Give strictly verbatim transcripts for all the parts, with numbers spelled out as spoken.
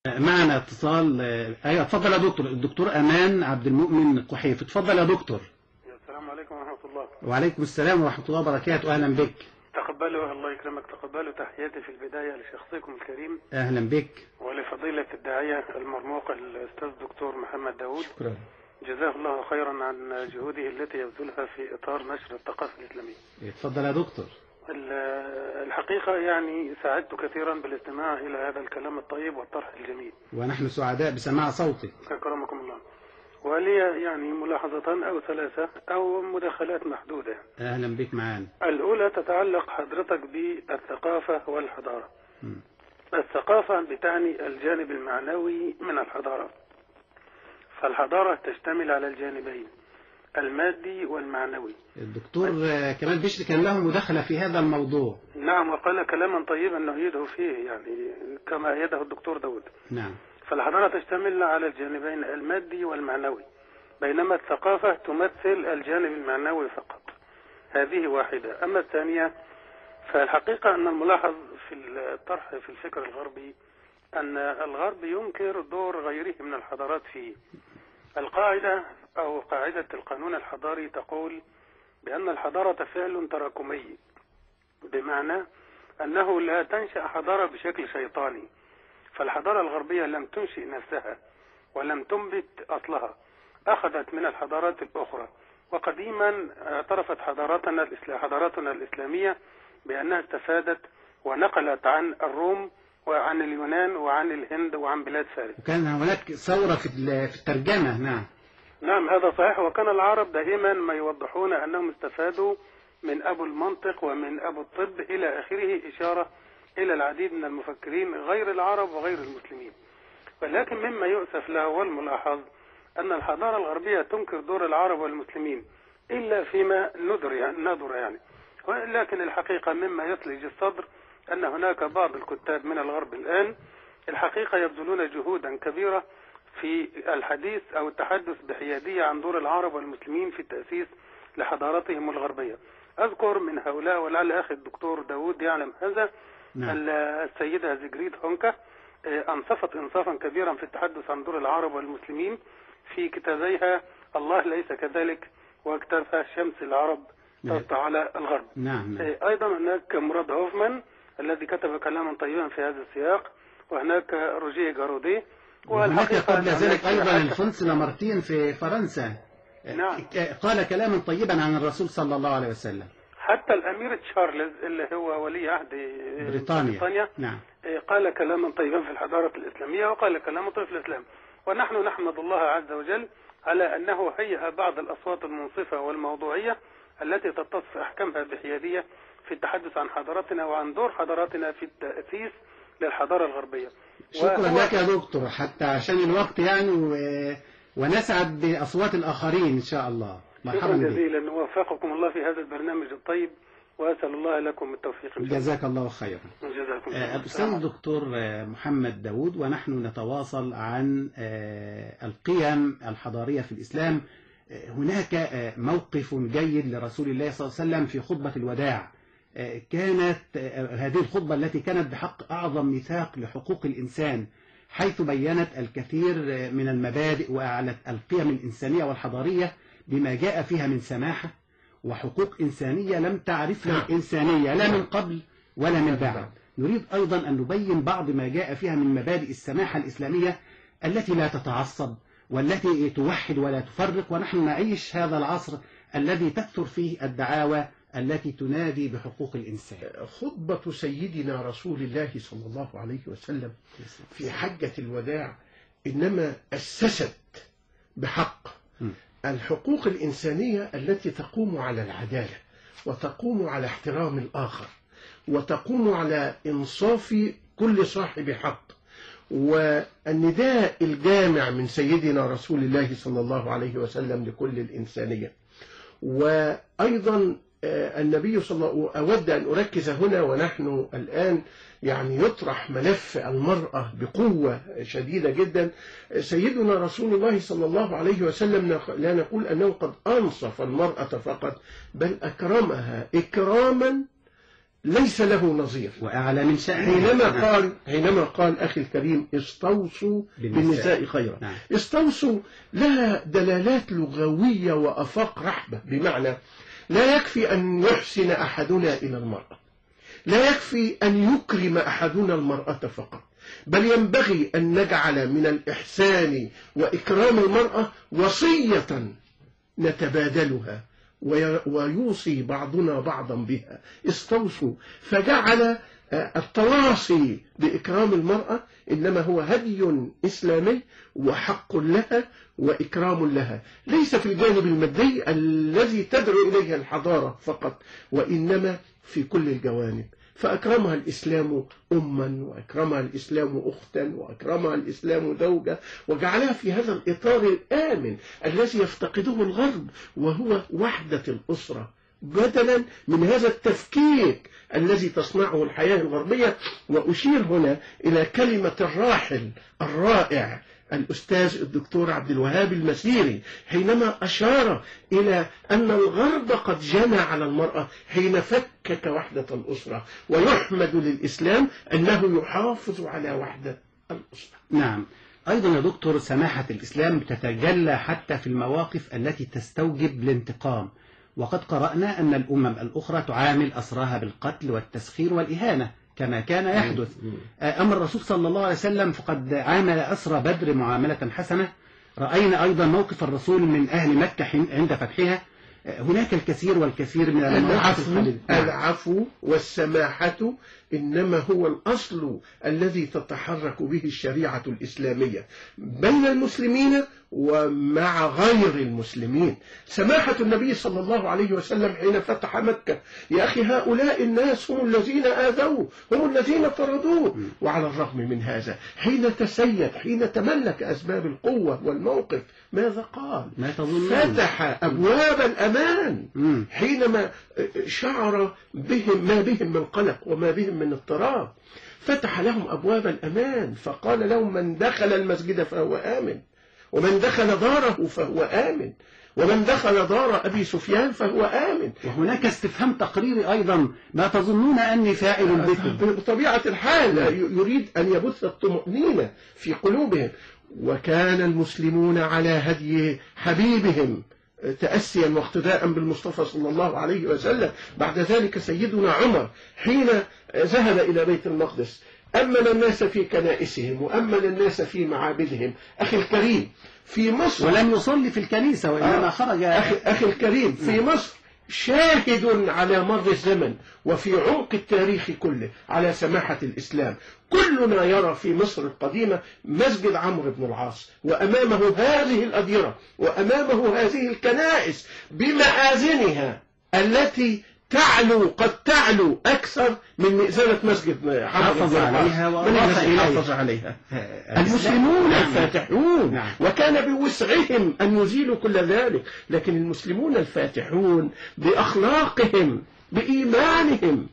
معنا اتصال. ايوه اتفضل يا دكتور. الدكتور امان عبد المؤمن قحيف. اتفضل يا دكتور. السلام عليكم ورحمه الله. وعليكم السلام ورحمه الله وبركاته. اهلا بك. تقبلوا الله يكرمك. تقبلوا تحياتي في البدايه لشخصكم الكريم. اهلا بك. ولفضيله الداعيه المرموق الاستاذ دكتور محمد داوود. شكرا. جزاه الله خيرا عن جهوده التي يبذلها في اطار نشر الثقافه الاسلاميه. اتفضل يا دكتور. الحقيقه يعني سعدت كثيرا بالاستماع الى هذا الكلام الطيب والطرح الجميل. ونحن سعداء بسماع صوتك. اكرمكم الله. ولي يعني ملاحظتان او ثلاثه او مداخلات محدوده. اهلا بك معانا. الاولى تتعلق حضرتك بالثقافه والحضاره. م. الثقافه بتعني الجانب المعنوي من الحضاره. فالحضاره تشتمل على الجانبين المادي والمعنوي. الدكتور كمال بشر كان له مداخله في هذا الموضوع. نعم، وقال كلاما طيبا نؤيده فيه يعني كما أيده الدكتور داود. نعم. فالحضاره تشتمل على الجانبين المادي والمعنوي، بينما الثقافه تمثل الجانب المعنوي فقط. هذه واحده. اما الثانيه فالحقيقه ان الملاحظ في الطرح في الفكر الغربي ان الغرب ينكر دور غيره من الحضارات فيه. القاعده او قاعده القانون الحضاري تقول بان الحضاره فعل تراكمي، بمعنى انه لا تنشا حضاره بشكل شيطاني. فالحضاره الغربيه لم تنشئ نفسها ولم تنبت اصلها، اخذت من الحضارات الاخرى. وقديما اعترفت حضاراتنا حضاراتنا الاسلاميه بانها استفادت ونقلت عن الروم وعن اليونان وعن الهند وعن بلاد فارس. وكان هناك ثوره في الترجمه. نعم. نعم هذا صحيح. وكان العرب دائما ما يوضحون انهم استفادوا من ابو المنطق ومن ابو الطب الى اخره، اشاره الى العديد من المفكرين غير العرب وغير المسلمين. ولكن مما يؤسف له والملاحظ ان الحضاره الغربيه تنكر دور العرب والمسلمين الا فيما ندر يعني ندر يعني. ولكن الحقيقه مما يثلج الصدر ان هناك بعض الكتاب من الغرب الان الحقيقه يبذلون جهودا كبيره في الحديث او التحدث بحياديه عن دور العرب والمسلمين في التاسيس لحضارتهم الغربيه. اذكر من هؤلاء ولعل اخي الدكتور داود يعلم هذا. نعم. السيده زيجريد هونكا انصفت انصافا كبيرا في التحدث عن دور العرب والمسلمين في كتابيها الله ليس كذلك وكتابها شمس العرب تسطع على الغرب. نعم. ايضا هناك مراد هوفمان الذي كتب كلاما طيبا في هذا السياق، وهناك روجيه جارودي، وهناك قبل ذلك ايضا الفونس لامارتين في فرنسا. نعم. قال كلاما طيبا عن الرسول صلى الله عليه وسلم. حتى الامير تشارلز اللي هو ولي عهد بريطانيا, بريطانيا نعم. قال كلاما طيبا في الحضاره الاسلاميه وقال كلاما طيبا في الاسلام. ونحن نحمد الله عز وجل على انه هيأ بعض الاصوات المنصفه والموضوعيه التي تتصف احكامها بحياديه في التحدث عن حضارتنا وعن دور حضاراتنا في التاسيس للحضاره الغربيه. شكرا لك يا دكتور، حتى عشان الوقت يعني و... ونسعد باصوات الاخرين ان شاء الله. مرحبا جزيلا، ووفقكم الله في هذا البرنامج الطيب، واسال الله لكم التوفيق. جزاك الله خيرا. جزاكم الله. الاستاذ الدكتور محمد داوود، ونحن نتواصل عن القيم الحضاريه في الاسلام. هناك موقف جيد لرسول الله صلى الله عليه وسلم في خطبه الوداع. كانت هذه الخطبه التي كانت بحق اعظم ميثاق لحقوق الانسان، حيث بينت الكثير من المبادئ واعلت القيم الانسانيه والحضاريه بما جاء فيها من سماحه وحقوق إنسانية لم تعرفها الإنسانية لا من قبل ولا من بعد. نريد أيضا أن نبين بعض ما جاء فيها من مبادئ السماحة الإسلامية التي لا تتعصب والتي توحد ولا تفرق. ونحن نعيش هذا العصر الذي تكثر فيه الدعاوى التي تنادي بحقوق الإنسان. خطبة سيدنا رسول الله صلى الله عليه وسلم في حجة الوداع إنما أسست بحق الحقوق الإنسانية التي تقوم على العدالة وتقوم على احترام الآخر وتقوم على إنصاف كل صاحب حق. والنداء الجامع من سيدنا رسول الله صلى الله عليه وسلم لكل الإنسانية. وأيضا النبي صلى الله عليه وسلم أود أن أركز هنا، ونحن الآن يعني يطرح ملف المرأة بقوة شديدة جدا. سيدنا رسول الله صلى الله عليه وسلم لا نقول أنه قد أنصف المرأة فقط، بل أكرمها إكراما ليس له نظير. وأعلى من شأنه. حينما قال حينما قال أخي الكريم استوصوا بالنساء, بالنساء خيرا. نعم. استوصوا لها دلالات لغوية وأفاق رحبة، بمعنى لا يكفي أن يحسن أحدنا إلى المرأة، لا يكفي أن يكرم أحدنا المرأة فقط، بل ينبغي أن نجعل من الإحسان وإكرام المرأة وصية نتبادلها ويوصي بعضنا بعضا بها. استوصوا، فجعل التواصي بإكرام المرأة إنما هو هدي إسلامي وحق لها وإكرام لها، ليس في الجانب المادي الذي تدعو إليه الحضارة فقط، وإنما في كل الجوانب. فأكرمها الإسلام أما، وأكرمها الإسلام أختا، وأكرمها الإسلام زوجة، وجعلها في هذا الإطار الآمن الذي يفتقده الغرب، وهو وحدة الأسرة، بدلا من هذا التفكيك الذي تصنعه الحياة الغربية. وأشير هنا إلى كلمة الراحل الرائع الأستاذ الدكتور عبد الوهاب المسيري، حينما أشار إلى أن الغرب قد جنى على المرأة حين فكك وحدة الأسرة، ويحمد للإسلام أنه يحافظ على وحدة الأسرة. نعم. أيضا يا دكتور، سماحة الإسلام تتجلى حتى في المواقف التي تستوجب الانتقام، وقد قرأنا أن الأمم الأخرى تعامل أسراها بالقتل والتسخير والإهانة كما كان يحدث. أما الرسول صلى الله عليه وسلم فقد عامل أسرى بدر معاملة حسنة. رأينا أيضا موقف الرسول من أهل مكة عند فتحها. هناك الكثير والكثير من العفو, العفو والسماحة إنما هو الأصل الذي تتحرك به الشريعة الإسلامية بين المسلمين ومع غير المسلمين. سماحة النبي صلى الله عليه وسلم حين فتح مكة، يا أخي هؤلاء الناس هم الذين آذوه، هم الذين طردوه، وعلى الرغم من هذا حين تسيد، حين تملك أسباب القوة والموقف، ماذا قال؟ ما تظنون؟ فتح أبواب الأمان حينما شعر بهم ما بهم من قلق وما بهم من اضطراب، فتح لهم أبواب الأمان، فقال لهم من دخل المسجد فهو آمن، ومن دخل داره فهو آمن، ومن دخل دار أبي سفيان فهو آمن. وهناك استفهام تقريري أيضا، ما تظنون أني فاعل بكم؟ بطبيعة الحال يريد أن يبث الطمأنينة في قلوبهم. وكان المسلمون على هدي حبيبهم تأسيا واقتداء بالمصطفى صلى الله عليه وسلم. بعد ذلك سيدنا عمر حين ذهب إلى بيت المقدس أمن الناس في كنائسهم وأمن الناس في معابدهم. أخي الكريم في مصر، ولم يصلي في الكنيسة وإنما آه خرج. أخي, أخي الكريم في مصر شاهد على مر الزمن وفي عمق التاريخ كله على سماحة الإسلام. كلنا يرى في مصر القديمة مسجد عمرو بن العاص، وأمامه هذه الأديرة، وأمامه هذه الكنائس بمآذنها التي تعلو قد تعلو أكثر من مئذنة مسجد حافظ عليها وحافظ عليها المسلمون الفاتحون. نعم. وكان بوسعهم أن يزيلوا كل ذلك، لكن المسلمون الفاتحون بأخلاقهم بإيمانهم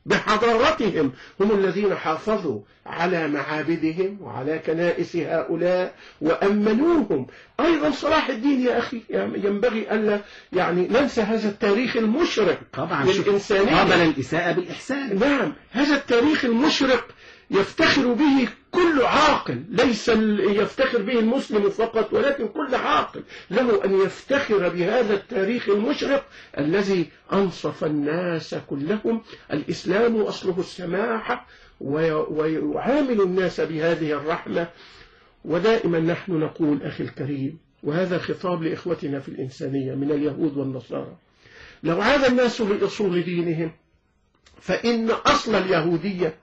بحضارتهم هم الذين حافظوا على معابدهم وعلى كنائس هؤلاء وأمنوهم. أيضا صلاح الدين يا أخي ينبغي ألا يعني ننسى هذا التاريخ المشرق طبعا للإنسانية. قابل الإساءة بالإحسان. نعم، هذا التاريخ المشرق يفتخر به كل عاقل، ليس يفتخر به المسلم فقط، ولكن كل عاقل له أن يفتخر بهذا التاريخ المشرق الذي أنصف الناس كلهم. الإسلام أصله السماحة ويعامل الناس بهذه الرحمة. ودائما نحن نقول أخي الكريم، وهذا خطاب لإخوتنا في الإنسانية من اليهود والنصارى، لو عاد الناس لأصول دينهم فإن أصل اليهودية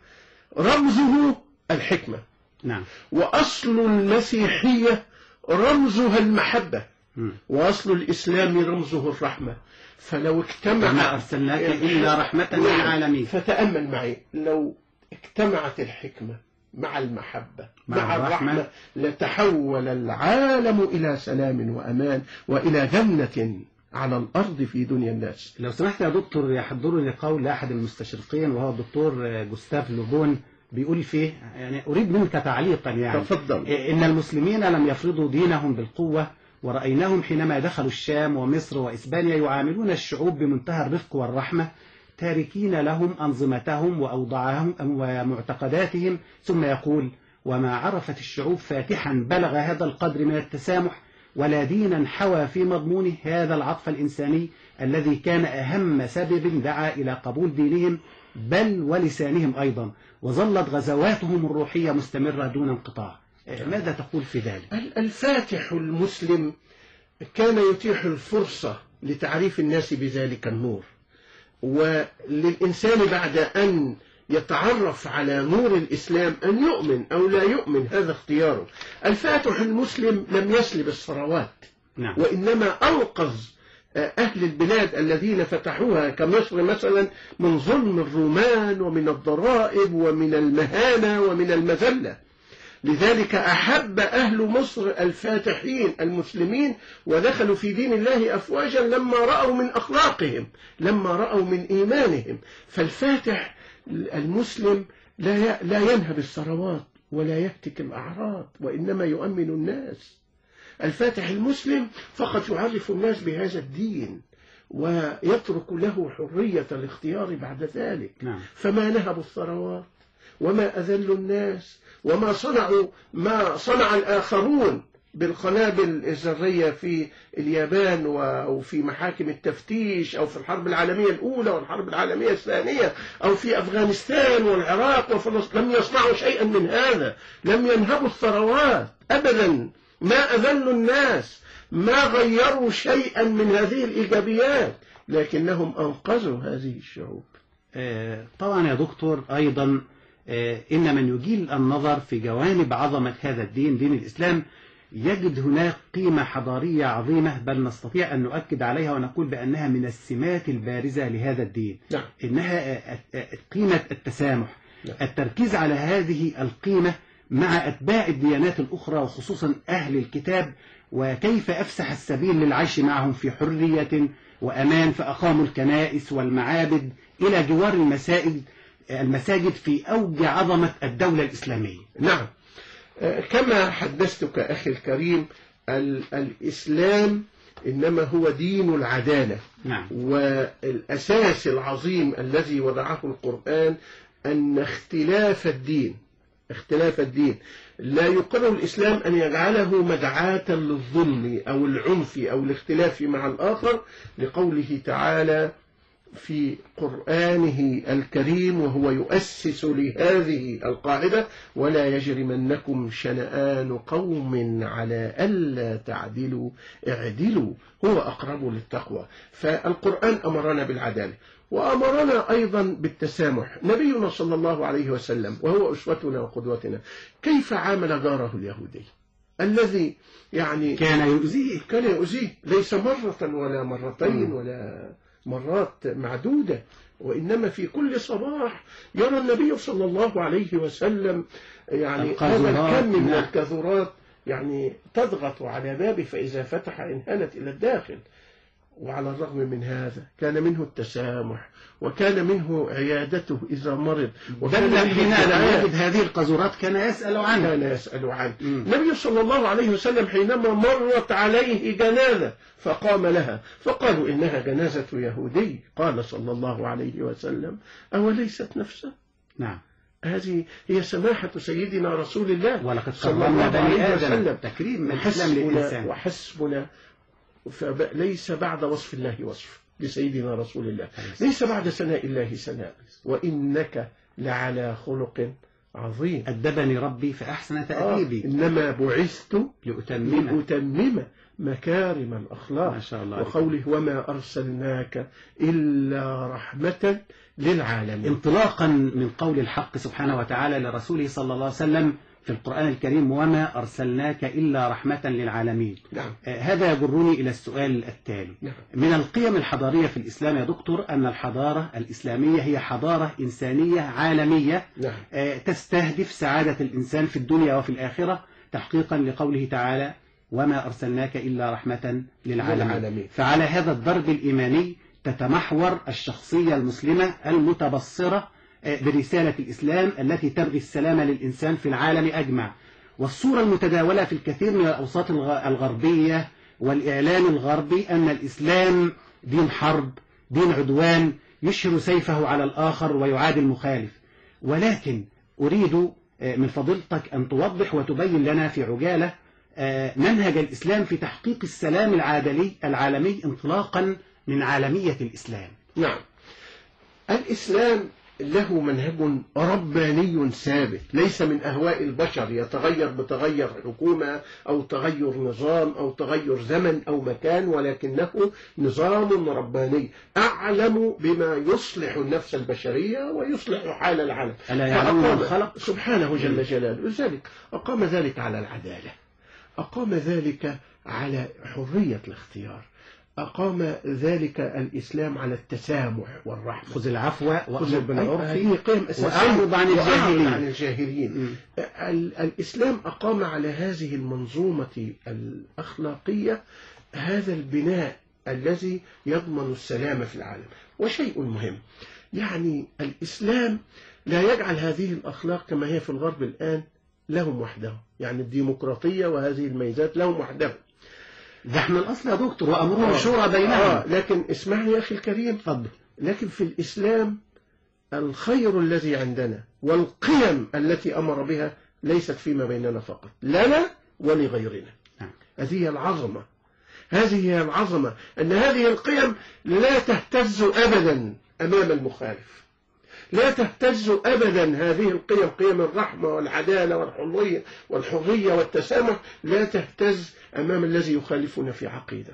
رمزه الحكمة. نعم. وأصل المسيحية رمزها المحبة. م. وأصل الإسلام رمزه الرحمة. فلو اجتمع ما أرسلناك إلا رحمة للعالمين. فتأمل معي، لو اجتمعت الحكمة مع المحبة مع, مع الرحمة, الرحمة لتحول العالم إلى سلام وأمان وإلى جنة على الأرض في دنيا الناس. لو سمحت يا دكتور، يحضرني قول أحد المستشرقين وهو الدكتور جوستاف لوبون، بيقول فيه يعني أريد منك تعليقا يعني تفضل. إن المسلمين لم يفرضوا دينهم بالقوة، ورأيناهم حينما دخلوا الشام ومصر وإسبانيا يعاملون الشعوب بمنتهى الرفق والرحمة، تاركين لهم أنظمتهم وأوضاعهم ومعتقداتهم، ثم يقول: وما عرفت الشعوب فاتحا بلغ هذا القدر من التسامح، ولا دينا حوى في مضمونه هذا العطف الإنساني الذي كان أهم سبب دعا إلى قبول دينهم بل ولسانهم أيضا، وظلت غزواتهم الروحية مستمرة دون انقطاع. ماذا تقول في ذلك؟ الفاتح المسلم كان يتيح الفرصة لتعريف الناس بذلك النور، وللإنسان بعد أن يتعرف على نور الإسلام أن يؤمن أو لا يؤمن، هذا اختياره. الفاتح المسلم لم يسلب الثروات، نعم. وإنما أنقذ أهل البلاد الذين فتحوها كمصر مثلا من ظلم الرومان ومن الضرائب ومن المهانة ومن المذلة. لذلك أحب أهل مصر الفاتحين المسلمين ودخلوا في دين الله أفواجا لما رأوا من أخلاقهم، لما رأوا من إيمانهم. فالفاتح المسلم لا لا ينهب الثروات ولا يهتك الأعراض، وإنما يؤمن الناس. الفاتح المسلم فقط يعرف الناس بهذا الدين ويترك له حرية الاختيار بعد ذلك. نعم. فما نهبوا الثروات وما أذلوا الناس وما صنعوا ما صنع الآخرون بالقنابل الذرية في اليابان وفي محاكم التفتيش أو في الحرب العالمية الأولى والحرب العالمية الثانية أو في أفغانستان والعراق وفلسطين. لم يصنعوا شيئا من هذا، لم ينهبوا الثروات أبدا، ما أذلوا الناس، ما غيروا شيئا من هذه الإيجابيات، لكنهم أنقذوا هذه الشعوب. آه طبعا يا دكتور، أيضا آه إن من يجيل النظر في جوانب عظمة هذا الدين، دين الإسلام، يجد هناك قيمة حضارية عظيمة، بل نستطيع أن نؤكد عليها ونقول بأنها من السمات البارزة لهذا الدين. نعم. إنها قيمة التسامح. نعم. التركيز على هذه القيمة مع أتباع الديانات الأخرى وخصوصا أهل الكتاب، وكيف أفسح السبيل للعيش معهم في حرية وأمان، فأقاموا الكنائس والمعابد إلى جوار المساجد المساجد في أوج عظمة الدولة الإسلامية. نعم. كما حدثتك أخي الكريم، الإسلام إنما هو دين العدالة. نعم. والأساس العظيم الذي وضعه القرآن أن اختلاف الدين اختلاف الدين لا يقرر الإسلام أن يجعله مدعاة للظلم أو العنف أو الاختلاف مع الآخر، لقوله تعالى في قرآنه الكريم وهو يؤسس لهذه القاعدة: ولا يجرمنكم شنآن قوم على ألا تعدلوا اعدلوا هو أقرب للتقوى. فالقرآن أمرنا بالعدالة وأمرنا أيضا بالتسامح. نبينا صلى الله عليه وسلم وهو أسوتنا وقدوتنا كيف عامل جاره اليهودي الذي يعني كان يؤذيه كان يؤذيه ليس مرة ولا مرتين ولا مرات معدودة، وإنما في كل صباح يرى النبي صلى الله عليه وسلم يعني هذا الكم من الكثرات يعني تضغط على بابه، فإذا فتح انهنت إلى الداخل. وعلى الرغم من هذا كان منه التسامح، وكان منه عيادته إذا مرض، وكان حين لم يجد هذه القذورات كان يسأل عنه كان يسأل عنه النبي صلى الله عليه وسلم حينما مرت عليه جنازة فقام لها فقالوا إنها جنازة يهودي، قال صلى الله عليه وسلم: أوليست نفسه؟ نعم. هذه هي سماحة سيدنا رسول الله، ولقد كرمنا بني آدم، تكريم من الإسلام للإنسان. وحسبنا، فليس بعد وصف الله وصف لسيدنا رسول الله، ليس بعد ثناء الله ثناء، وإنك لعلى خلق عظيم. أدبني ربي فأحسن تأديبي. آه إنما بعثت لأتمم لأتمم مكارم الأخلاق. ما شاء الله. وقوله: وما أرسلناك إلا رحمة للعالمين. انطلاقا من قول الحق سبحانه وتعالى لرسوله صلى الله عليه وسلم في القرآن الكريم: وما أرسلناك إلا رحمة للعالمين. نعم. آه هذا يجرني إلى السؤال التالي. نعم. من القيم الحضارية في الإسلام يا دكتور أن الحضارة الإسلامية هي حضارة إنسانية عالمية. نعم. آه تستهدف سعادة الإنسان في الدنيا وفي الآخرة، تحقيقا لقوله تعالى: وما أرسلناك إلا رحمة للعالمين. للعالمين. فعلى هذا الضرب الإيماني تتمحور الشخصية المسلمة المتبصرة برسالة الإسلام التي تبغي السلام للإنسان في العالم أجمع. والصورة المتداولة في الكثير من الأوساط الغربية والإعلام الغربي أن الإسلام دين حرب، دين عدوان، يشهر سيفه على الآخر ويعادي المخالف. ولكن أريد من فضيلتك أن توضح وتبين لنا في عجالة منهج الإسلام في تحقيق السلام العادلي العالمي انطلاقا من عالمية الإسلام. نعم، الإسلام له منهج رباني ثابت، ليس من أهواء البشر يتغير بتغير حكومة أو تغير نظام أو تغير زمن أو مكان، ولكنه نظام رباني أعلم بما يصلح النفس البشرية ويصلح حال العالم. ألا يعلم من خلق سبحانه جل جلاله. لذلك أقام ذلك على العدالة، أقام ذلك على حرية الاختيار، أقام ذلك الإسلام على التسامح والرحمة. خذ العفو وأمر بالعرف هذه قيم أساسية وأعرض عن الجاهلين, عن الجاهلين. الإسلام أقام على هذه المنظومة الأخلاقية هذا البناء الذي يضمن السلام في العالم. وشيء مهم، يعني الإسلام لا يجعل هذه الأخلاق كما هي في الغرب الآن لهم وحدهم، يعني الديمقراطية وهذه الميزات لهم وحدهم. ده احنا الأصل يا دكتور وأمرهم شورى بينهم. آه لكن اسمعني يا أخي الكريم، فضل. لكن في الإسلام الخير الذي عندنا والقيم التي أمر بها ليست فيما بيننا فقط، لنا ولغيرنا. هذه هي العظمة، هذه هي العظمة، أن هذه القيم لا تهتز أبدا أمام المخالف، لا تهتز أبدا. هذه القيم، قيم الرحمة والعدالة والحرية والحرية والتسامح، لا تهتز أمام الذي يخالفنا في عقيدة.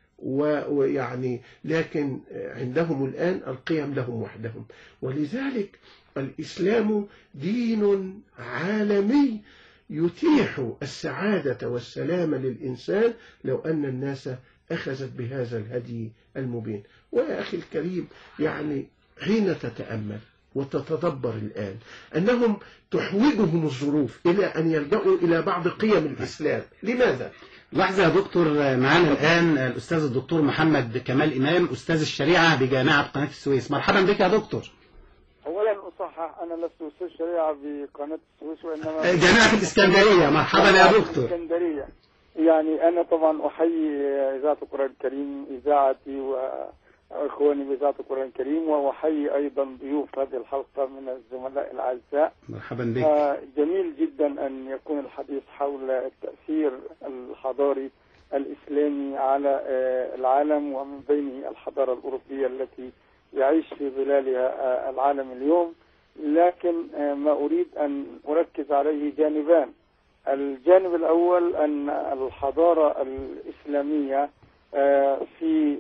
ويعني لكن عندهم الآن القيم لهم وحدهم. ولذلك الإسلام دين عالمي يتيح السعادة والسلام للإنسان لو أن الناس أخذت بهذا الهدي المبين. ويا أخي الكريم، يعني حين تتأمل وتتدبر الآن أنهم تحوجهم الظروف إلى أن يلجأوا إلى بعض قيم الإسلام. لماذا؟ لحظة يا دكتور، معنا الآن الأستاذ الدكتور محمد كمال إمام، أستاذ الشريعة بجامعة قناة السويس. مرحبا بك يا دكتور. أولا أصحح، أنا لست أستاذ شريعة بقناة السويس وإنما جامعة الإسكندرية. مرحبا يا دكتور. الإسكندرية. يعني أنا طبعا أحيي إذاعة القرآن الكريم، إذاعتي وإخواني بإذاعة القرآن الكريم، وأحيي أيضا ضيوف هذه الحلقة من الزملاء الأعزاء. مرحبا بك. جميل جدا أن يكون الحديث حول التأثير الحضاري الإسلامي على العالم، ومن بينه الحضارة الأوروبية التي يعيش في ظلالها العالم اليوم. لكن ما أريد أن أركز عليه جانبان. الجانب الأول أن الحضارة الإسلامية في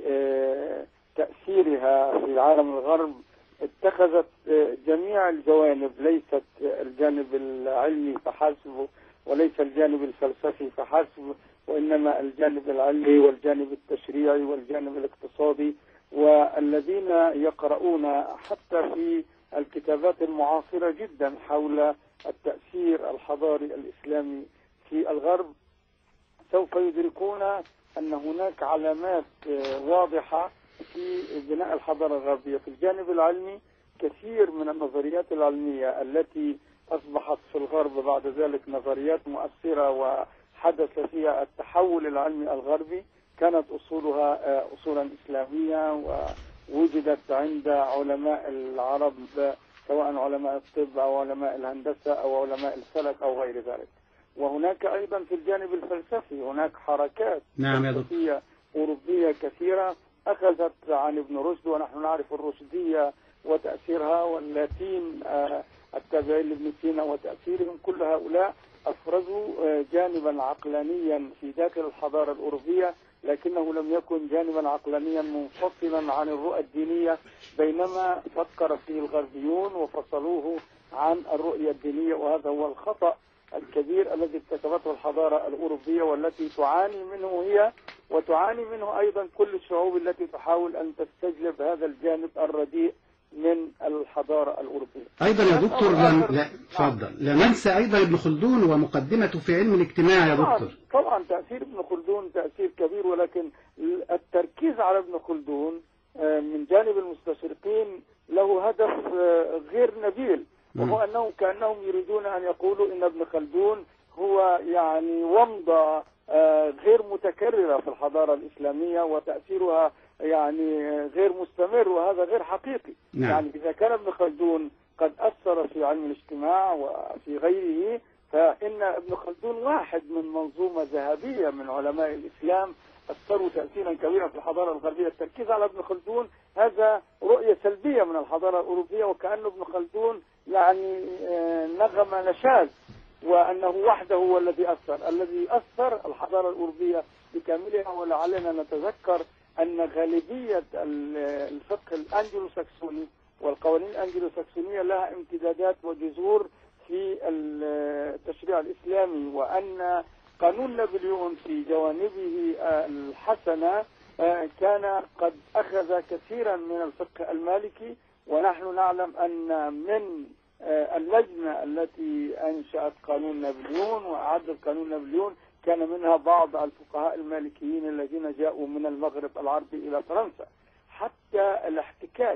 تأثيرها في العالم الغرب اتخذت جميع الجوانب، ليست الجانب العلمي فحسب وليس الجانب الفلسفي فحسب، وإنما الجانب العلمي والجانب التشريعي والجانب الاقتصادي. والذين يقرؤون حتى في الكتابات المعاصرة جدا حول التأثير الحضاري الإسلامي في الغرب سوف يدركون أن هناك علامات واضحة في بناء الحضارة الغربية. في الجانب العلمي كثير من النظريات العلمية التي أصبحت في الغرب بعد ذلك نظريات مؤثرة وحدث فيها التحول العلمي الغربي كانت أصولها أصولا إسلامية، ووجدت عند علماء العرب سواء علماء الطب أو علماء الهندسة أو علماء الفلك أو غير ذلك. وهناك أيضا في الجانب الفلسفي هناك حركات نعم يا فلسفية أوروبية كثيرة أخذت عن ابن رشد، ونحن نعرف الرشدية وتأثيرها، واللاتين التابعين لابن سينا وتأثيرهم. كل هؤلاء أفرزوا جانبا عقلانيا في داخل الحضارة الأوروبية، لكنه لم يكن جانبا عقلانيا منفصلا عن الرؤى الدينية، بينما فكر فيه الغربيون وفصلوه عن الرؤية الدينية. وهذا هو الخطأ الكبير الذي ارتكبته الحضارة الأوروبية، والتي تعاني منه هي وتعاني منه أيضا كل الشعوب التي تحاول أن تستجلب هذا الجانب الرديء من الحضارة الأوروبية. أيضا يا دكتور لم... لا تفضل لا ننسى أيضا ابن خلدون ومقدمته في علم الاجتماع يا دكتور. طبعا تأثير ابن خلدون تأثير كبير، ولكن التركيز على ابن خلدون من جانب المستشرقين له هدف غير نبيل، وهو أنه كأنهم يريدون أن يقولوا إن ابن خلدون هو يعني ومضة غير متكررة في الحضارة الإسلامية، وتأثيرها يعني غير مستمر، وهذا غير حقيقي. نعم. يعني إذا كان ابن خلدون قد أثر في علم الاجتماع وفي غيره، فإن ابن خلدون واحد من منظومة ذهبية من علماء الإسلام أثروا تأثيرا كبيرا في الحضارة الغربية. التركيز على ابن خلدون هذا رؤية سلبية من الحضارة الأوروبية، وكأن ابن خلدون يعني نغم نشاز، وأنه وحده هو الذي أثر. الذي أثر الحضارة الأوروبية بكاملها. ولعلنا نتذكر أن غالبية الفقه الأنجلوساكسوني والقوانين الأنجلوساكسونية لها امتدادات وجذور في التشريع الإسلامي، وأن قانون نابليون في جوانبه الحسنة كان قد أخذ كثيرا من الفقه المالكي. ونحن نعلم أن من اللجنة التي أنشأت قانون نابليون وأعدت قانون نابليون كان منها بعض الفقهاء المالكيين الذين جاءوا من المغرب العربي إلى فرنسا. حتى الاحتكاك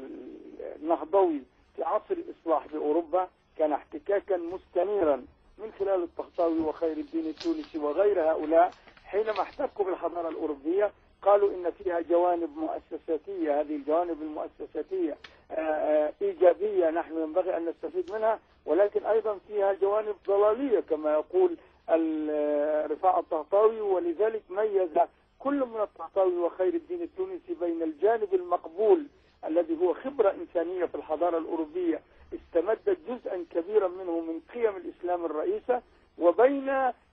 النهضوي في عصر الإصلاح بأوروبا كان احتكاكا مستنيرا من خلال الطهطاوي وخير الدين التونسي وغير هؤلاء. حينما احتكوا بالحضارة الأوروبية قالوا إن فيها جوانب مؤسساتية، هذه الجوانب المؤسساتية إيجابية نحن ينبغي أن نستفيد منها، ولكن أيضا فيها جوانب ضلالية كما يقول رفاعة الطهطاوي. ولذلك ميز كل من الطهطاوي وخير الدين التونسي بين الجانب المقبول الذي هو خبرة إنسانية في الحضارة الأوروبية استمدت جزءا كبيرا منه من قيم الإسلام الرئيسة، وبين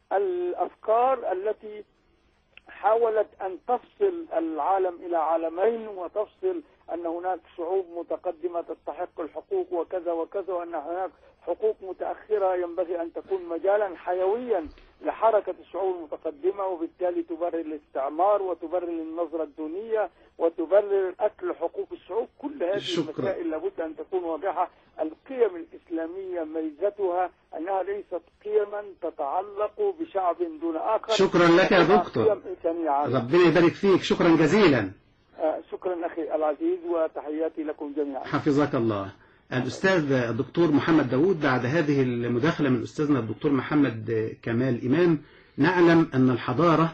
الأفكار التي حاولت أن تفصل العالم إلى عالمين، وتفصل أن هناك شعوب متقدمة تستحق الحقوق وكذا وكذا، وأن هناك حقوق متأخرة ينبغي أن تكون مجالا حيويا لحركة الشعوب المتقدمة، وبالتالي تبرر الاستعمار وتبرر النظرة الدونية وتبرر أكل حقوق الشعوب. كل هذه شكرا. المسائل لابد أن تكون واضحة. القيم الإسلامية ميزتها أنها ليست قيما تتعلق بشعب دون آخر. شكرا لك يا دكتور، قيم إنسانية عامة. ربنا يبارك فيك، شكرا جزيلا. آه شكرا أخي العزيز، وتحياتي لكم جميعا. حفظك الله. الأستاذ الدكتور محمد داوود، بعد هذه المداخلة من أستاذنا الدكتور محمد كمال إمام، نعلم أن الحضارة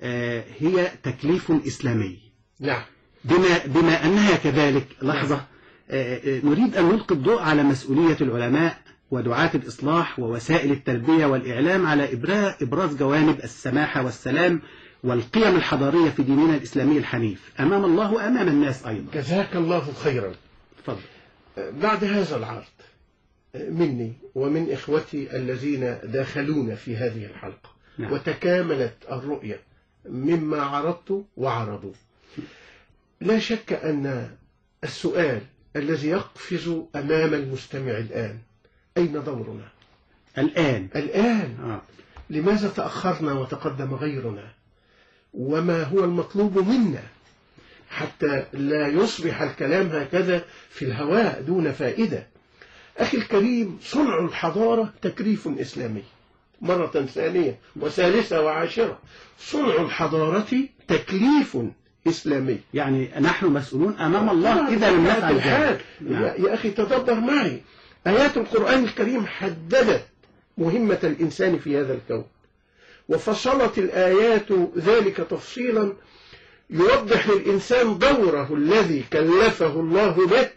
هي تكليف إسلامي. نعم. بما, بما أنها كذلك، لحظة، نريد أن نلقي الضوء على مسؤولية العلماء ودعاة الإصلاح ووسائل التربية والإعلام على إبراز جوانب السماحة والسلام والقيم الحضارية في ديننا الإسلامي الحنيف أمام الله وأمام الناس أيضا. جزاك الله خيرا. تفضل. بعد هذا العرض مني ومن إخوتي الذين داخلون في هذه الحلقة، نعم. وتكاملت الرؤية مما عرضت وعرضوا، لا شك أن السؤال الذي يقفز أمام المستمع الآن: أين دورنا الآن؟ الآن آه. لماذا تأخرنا وتقدم غيرنا؟ وما هو المطلوب منا حتى لا يصبح الكلام هكذا في الهواء دون فائدة؟ أخي الكريم، صنع الحضارة تكليف إسلامي مرة ثانية وثالثة وعاشرة. صنع الحضارة تكليف إسلامي، يعني نحن مسؤولون أمام الله إذا لم نفعل ذلك. يا أخي تدبر معي، آيات القرآن الكريم حددت مهمة الإنسان في هذا الكون، وفصلت الآيات ذلك تفصيلا يوضح للإنسان دوره الذي كلفه الله به.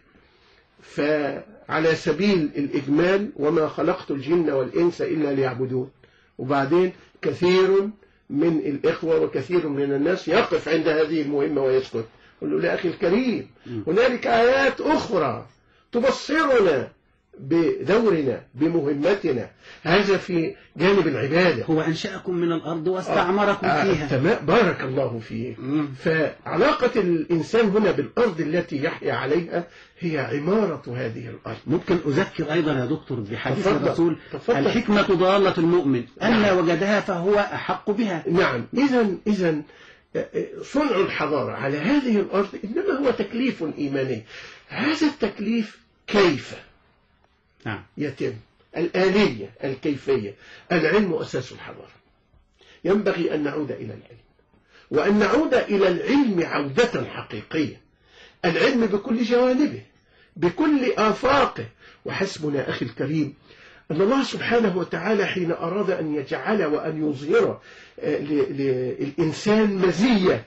فعلى سبيل الإجمال: وما خلقت الجن والإنس إلا ليعبدون. وبعدين كثير من الإخوة وكثير من الناس يقف عند هذه المهمة ويسكت. قل له: يا أخي الكريم، هنالك آيات أخرى تبصرنا بدورنا بمهمتنا. هذا في جانب العبادة. هو أنشأكم من الأرض واستعمركم آه فيها. تمام، بارك الله فيك. فعلاقة الإنسان هنا بالأرض التي يحيا عليها هي عمارة هذه الأرض. ممكن أذكر أيضا يا دكتور بحديث الرسول: تفضل. الحكمة ضالة المؤمن، أن نعم. وجدها فهو أحق بها. نعم. إذن إذن صنع الحضارة على هذه الأرض إنما هو تكليف إيماني. هذا التكليف كيف نعم. يتم؟ الآلية، الكيفية. العلم أساس الحضارة. ينبغي أن نعود إلى العلم، وأن نعود إلى العلم عودة حقيقية. العلم بكل جوانبه، بكل آفاقه. وحسبنا أخي الكريم أن الله سبحانه وتعالى حين أراد أن يجعل وأن يظهر للإنسان مزية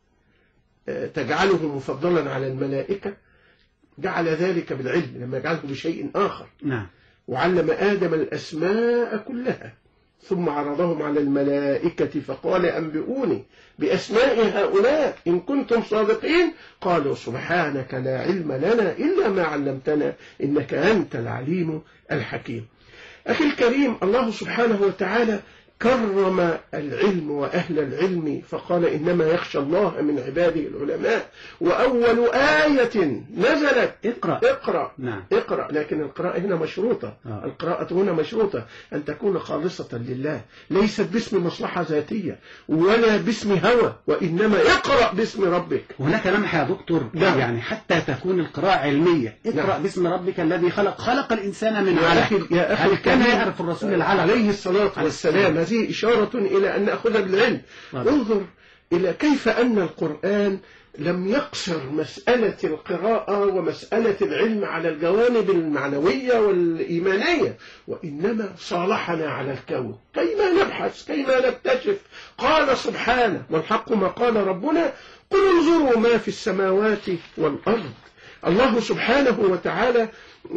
تجعله مفضلا على الملائكة جعل ذلك بالعلم لما جعله بشيء آخر. نعم. وعلم آدم الأسماء كلها ثم عرضهم على الملائكة فقال أنبئوني بأسماء هؤلاء إن كنتم صادقين قالوا سبحانك لا علم لنا إلا ما علمتنا إنك أنت العليم الحكيم. أخي الكريم، الله سبحانه وتعالى كرم العلم وأهل العلم فقال إنما يخشى الله من عباده العلماء. وأول آية نزلت اقرأ اقرأ نعم. اقرأ، لكن القراءة هنا مشروطة. آه. القراءة هنا مشروطة أن تكون خالصة لله، ليست باسم مصلحة ذاتية ولا باسم هوى، وإنما اقرأ باسم ربك. هناك لمح يا دكتور. نعم. يعني حتى تكون القراءة علمية. اقرأ نعم. باسم ربك الذي خلق خلق الإنسان من يا علق. أخي يا أخي هل كان الكريم، يعرف الرسول العلق عليه الصلاة والسلام؟ هذه إشارة إلى أن نأخذ بالعلم. طبعا. انظر إلى كيف أن القرآن لم يقصر مسألة القراءة ومسألة العلم على الجوانب المعنوية والإيمانية، وإنما صالحنا على الكون كيما نبحث كيما نكتشف. قال سبحانه والحق ما قال ربنا قل انظروا ما في السماوات والأرض. الله سبحانه وتعالى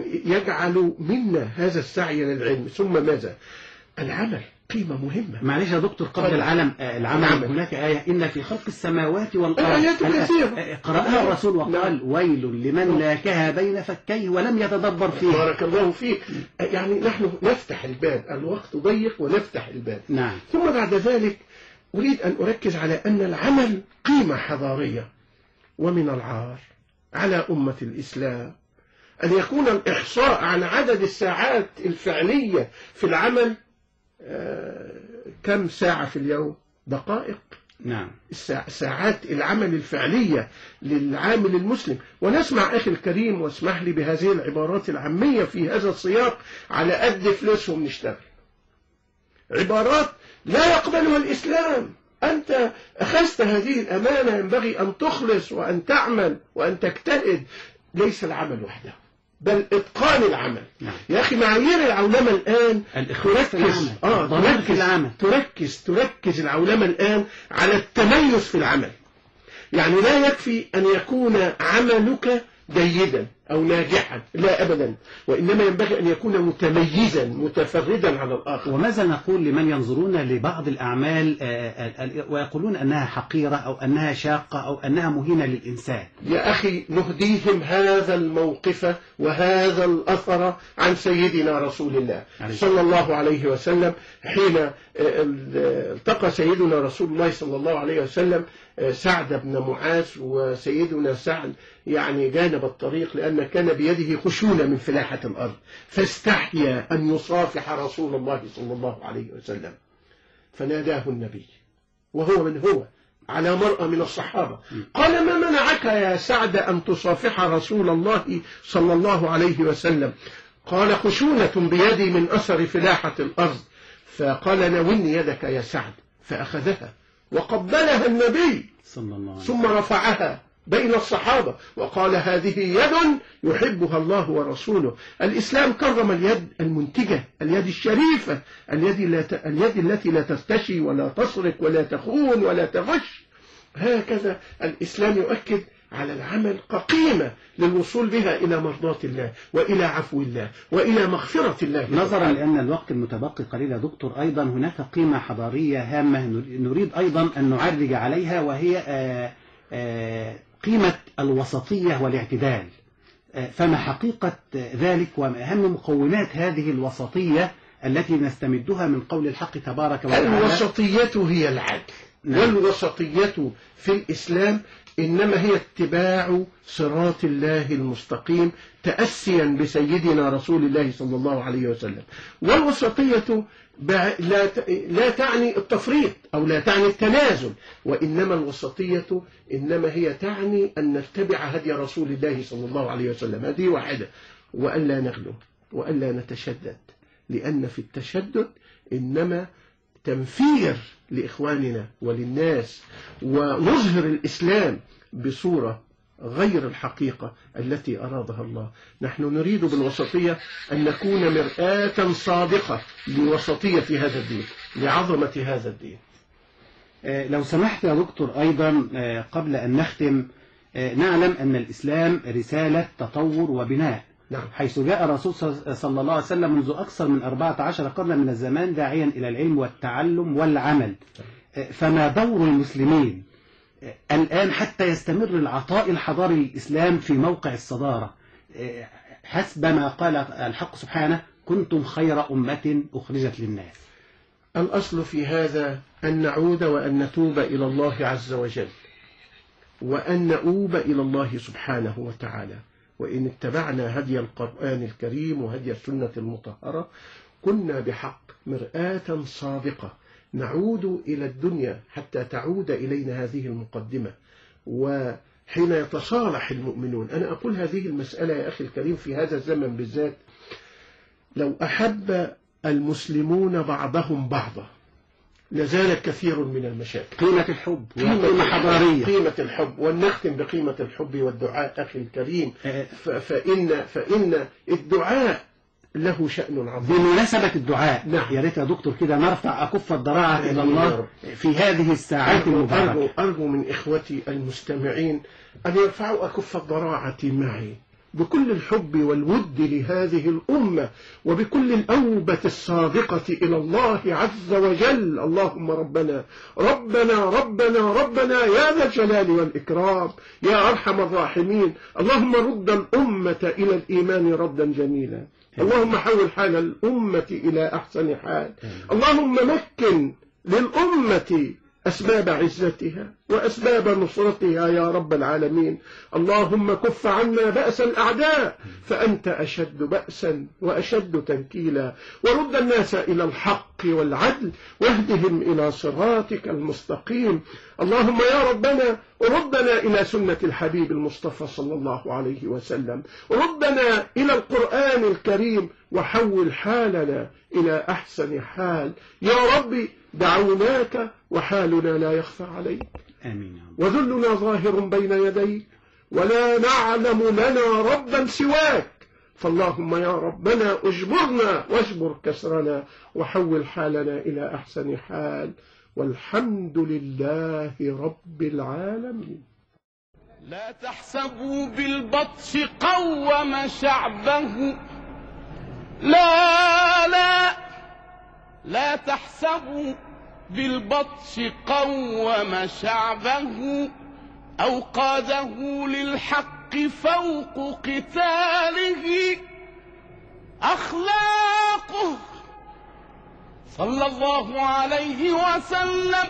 يجعل منا هذا السعي للعلم. ثم ماذا؟ العمل قيمة مهمة. معلش يا دكتور قبل قال. العلم آه العمل العمل. هناك آية إن في خلق السماوات والأرض. آيات كثيرة. آه قرأها الرسول وقال نعم. ويل لمن لاكها بين فكيه ولم يتدبر فيه. بارك الله فيك. يعني نحن نفتح الباب، الوقت ضيق ونفتح الباب. نعم. ثم بعد ذلك أريد أن أركز على أن العمل قيمة حضارية، ومن العار على أمة الإسلام أن يكون الإحصاء عن عدد الساعات الفعلية في العمل. آه كم ساعة في اليوم؟ دقائق. نعم. ساعات العمل الفعلية للعامل المسلم. ونسمع أخي الكريم واسمح لي بهذه العبارات العامية في هذا السياق على قد فلوسهم نشتغل، عبارات لا يقبلها الإسلام. أنت أخذت هذه الأمانة، ينبغي أن تخلص وأن تعمل وأن تجتهد. ليس العمل وحده بل إتقان العمل. نعم. يا أخي معايير العولمة الآن الإخلاص في العمل. آه الضمير في العمل. تركز تركز العولمة الآن على التميز في العمل. يعني لا يكفي أن يكون عملك جيدا أو ناجحا، لا أبدا، وإنما ينبغي أن يكون متميزا متفردا على الآخر. وماذا نقول لمن ينظرون لبعض الأعمال ويقولون أنها حقيرة أو أنها شاقة أو أنها مهينة للإنسان؟ يا أخي نهديهم هذا الموقف وهذا الأثر عن سيدنا رسول الله صلى الله عليه وسلم، حين التقى سيدنا رسول الله صلى الله عليه وسلم سعد بن معاذ، وسيدنا سعد يعني جانب الطريق لأن كان بيده خشونة من فلاحة الأرض، فاستحيا أن يصافح رسول الله صلى الله عليه وسلم، فناداه النبي وهو من هو على مرأى من الصحابة، قال ما منعك يا سعد أن تصافح رسول الله صلى الله عليه وسلم؟ قال خشونة بيدي من أثر فلاحة الأرض. فقال ناولني يدك يا سعد، فأخذها وقبلها النبي صلى الله عليه وسلم ثم رفعها بين الصحابة وقال هذه يد يحبها الله ورسوله. الإسلام كرم اليد المنتجة، اليد الشريفة، اليد, لا اليد التي لا ترتشي ولا تسرق ولا تخون ولا تغش. هكذا الإسلام يؤكد على العمل كقيمة للوصول بها إلى مرضاة الله وإلى عفو الله وإلى مغفرة الله. نظرا لأن الوقت المتبقي قليل يا دكتور، أيضا هناك قيمة حضارية هامة نريد أيضا أن نعرج عليها، وهي آآ آآ قيمة الوسطية والاعتدال. فما حقيقة ذلك وما أهم مقومات هذه الوسطية التي نستمدها من قول الحق تبارك وتعالى؟ الوسطية هي العدل. نعم. والوسطية في الإسلام إنما هي اتباع صراط الله المستقيم تأسيا بسيدنا رسول الله صلى الله عليه وسلم. والوسطية لا لا تعني التفريط أو لا تعني التنازل، وإنما الوسطية إنما هي تعني أن نتبع هدي رسول الله صلى الله عليه وسلم، هذه واحدة، وألا نغلو وألا نتشدد، لأن في التشدد إنما تنفير لإخواننا وللناس، ونظهر الإسلام بصورة غير الحقيقة التي أرادها الله. نحن نريد بالوسطية أن نكون مرآة صادقة لوسطية هذا الدين، لعظمة هذا الدين. لو سمحت يا دكتور أيضا قبل أن نختم، نعلم أن الإسلام رسالة تطور وبناء، نعم. حيث جاء الرسول صلى الله عليه وسلم منذ أكثر من أربعة عشر قرنا من الزمان داعيا إلى العلم والتعلم والعمل، فما دور المسلمين الآن حتى يستمر العطاء الحضاري للإسلام في موقع الصدارة حسب ما قال الحق سبحانه: كنتم خير أمة أخرجت للناس؟ الأصل في هذا أن نعود وأن نتوب إلى الله عز وجل، وأن نؤوب إلى الله سبحانه وتعالى. وإن اتبعنا هدي القرآن الكريم وهدي السنة المطهرة كنا بحق مرآة صادقة نعود إلى الدنيا حتى تعود إلينا هذه المقدمة. وحين يتصالح المؤمنون، أنا أقول هذه المسألة يا أخي الكريم في هذا الزمن بالذات، لو أحب المسلمون بعضهم بعضا لزال كثير من المشاكل. قيمة الحب، قيمة حضارية، قيمة الحب. ونختم بقيمة الحب والدعاء أخي الكريم، فإن, فإن الدعاء له شأن عظيم. بمناسبة الدعاء، نعم. يا ريت يا دكتور كده نرفع أكف الضراعة إلى الله في هذه الساعات المباركة. أرجو, أرجو من إخوتي المستمعين أن يرفعوا أكف الضراعة معي بكل الحب والود لهذه الأمة، وبكل الأوبة الصادقة إلى الله عز وجل. اللهم ربنا ربنا ربنا ربنا يا ذا الجلال والإكرام يا أرحم الراحمين، اللهم رد الأمة إلى الإيمان ردا جميلا، اللهم حول حال الأمة إلى أحسن حال، اللهم مكن للأمة أسباب عزتها وأسباب نصرتها يا رب العالمين. اللهم كف عنا بأس الأعداء فأنت أشد بأسا وأشد تنكيلا، ورد الناس إلى الحق والعدل واهدهم إلى صراطك المستقيم. اللهم يا ربنا ردنا إلى سنة الحبيب المصطفى صلى الله عليه وسلم، ردنا إلى القرآن الكريم وحول حالنا إلى أحسن حال. يا ربي دعوناك وحالنا لا يخفى عليك، آمين. وذلنا ظاهر بين يديك ولا نعلم لنا ربا سواك، فاللهم يا ربنا اجبرنا واجبر كسرنا وحول حالنا إلى أحسن حال، والحمد لله رب العالمين. لا تحسبوا بالبطش قوم شعبه، لا لا لا تحسبوا بالبطش قوم شعبه، أو قاده للحق فوق قتاله. أخلاقه صلى الله عليه وسلم،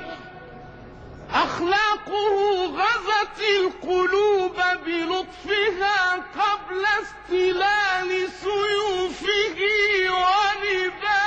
أخلاقه غزت القلوب بلطفها قبل استلال سيوفه ونباله.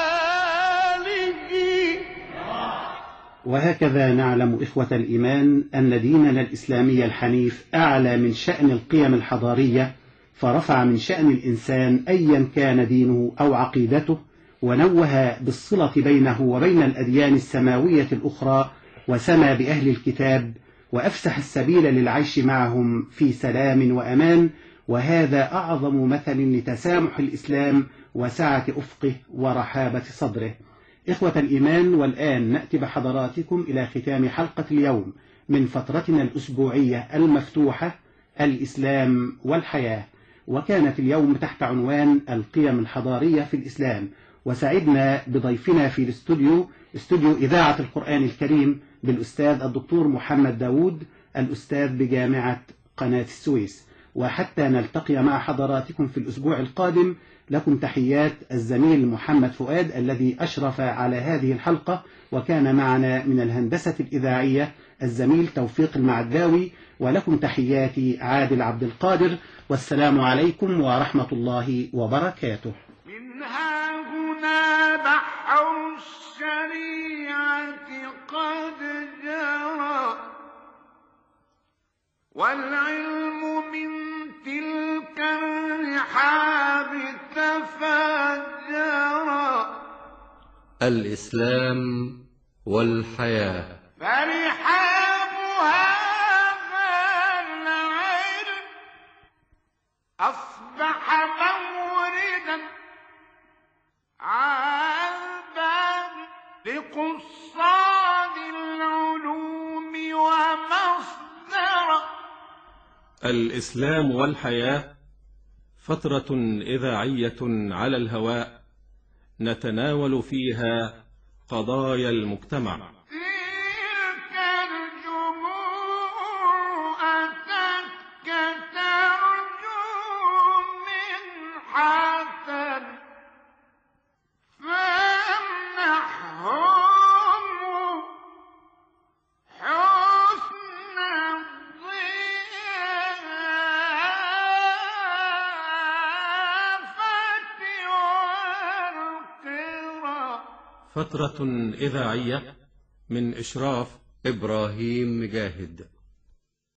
وهكذا نعلم إخوة الإيمان أن ديننا الإسلامي الحنيف أعلى من شأن القيم الحضارية، فرفع من شأن الإنسان أيا كان دينه أو عقيدته، ونوه بالصلة بينه وبين الأديان السماوية الأخرى، وسمى بأهل الكتاب وأفسح السبيل للعيش معهم في سلام وأمان. وهذا أعظم مثل لتسامح الإسلام وسعة أفقه ورحابة صدره. إخوة الإيمان، والآن نأتي بحضراتكم إلى ختام حلقة اليوم من فترتنا الأسبوعية المفتوحة الإسلام والحياة، وكانت اليوم تحت عنوان القيم الحضارية في الإسلام. وسعدنا بضيفنا في الاستوديو، استوديو إذاعة القرآن الكريم، بالأستاذ الدكتور محمد داود، الأستاذ بجامعة قناة السويس. وحتى نلتقي مع حضراتكم في الأسبوع القادم، لكم تحيات الزميل محمد فؤاد الذي أشرف على هذه الحلقة، وكان معنا من الهندسة الإذاعية الزميل توفيق المعداوي، ولكم تحياتي عادل عبد القادر، والسلام عليكم ورحمة الله وبركاته. منها هنا بحر الشريعة قد جرى، والعلم من تلك الرحاب تفجرا. الإسلام والحياة. فرحابها العلم الإسلام والحياة، فترة إذاعية على الهواء نتناول فيها قضايا المجتمع. تلك الجموع أتتك ترجو منحة فامنحهم حسن الضيافة والقرى. فترة إذاعية من إشراف إبراهيم مجاهد.